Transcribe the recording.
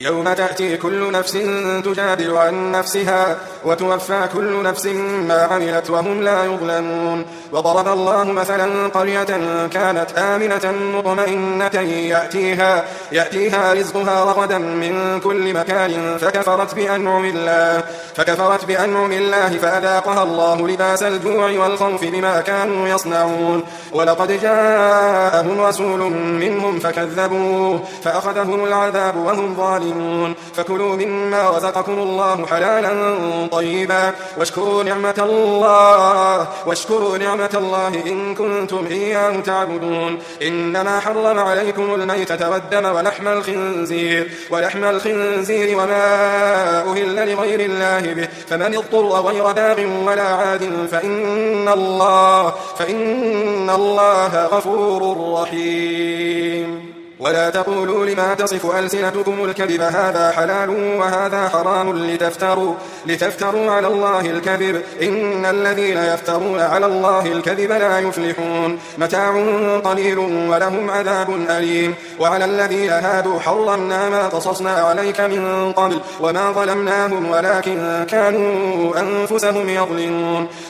يوم تأتي كل نفس تجادل عن نفسها وتوفى كل نفس ما عملت وهم لا يظلمون. وضرب الله مثلا قرية كانت آمنة مطمئنة يأتيها رزقها رغدا من كل مكان فكفرت بأنعم الله فأذاقها الله لباس الجوع والخوف بما كانوا يصنعون. ولقد جاءهم رسول منهم فكذبوه فأخذهم العذاب وهم ظالمون. فكلوا مما رزقكم الله حلالا طيبا واشكروا نعمة الله إن كنتم إياه تعبدون. إنما حرم عليكم الميتة والدم ولحم الخنزير وما أهل لغير الله به فمن اضطر غير باغ ولا عاد فإن الله غفور رحيم. ولا تقولوا لما تصف ألسنتكم الكذب هذا حلال وهذا حرام لتفتروا على الله الكذب إن الذين يفترون على الله الكذب لا يفلحون. متاع قليل ولهم عذاب أليم. وعلى الذين هادوا حرمنا ما قصصنا عليك من قبل وما ظلمناهم ولكن كانوا أنفسهم يظلمون.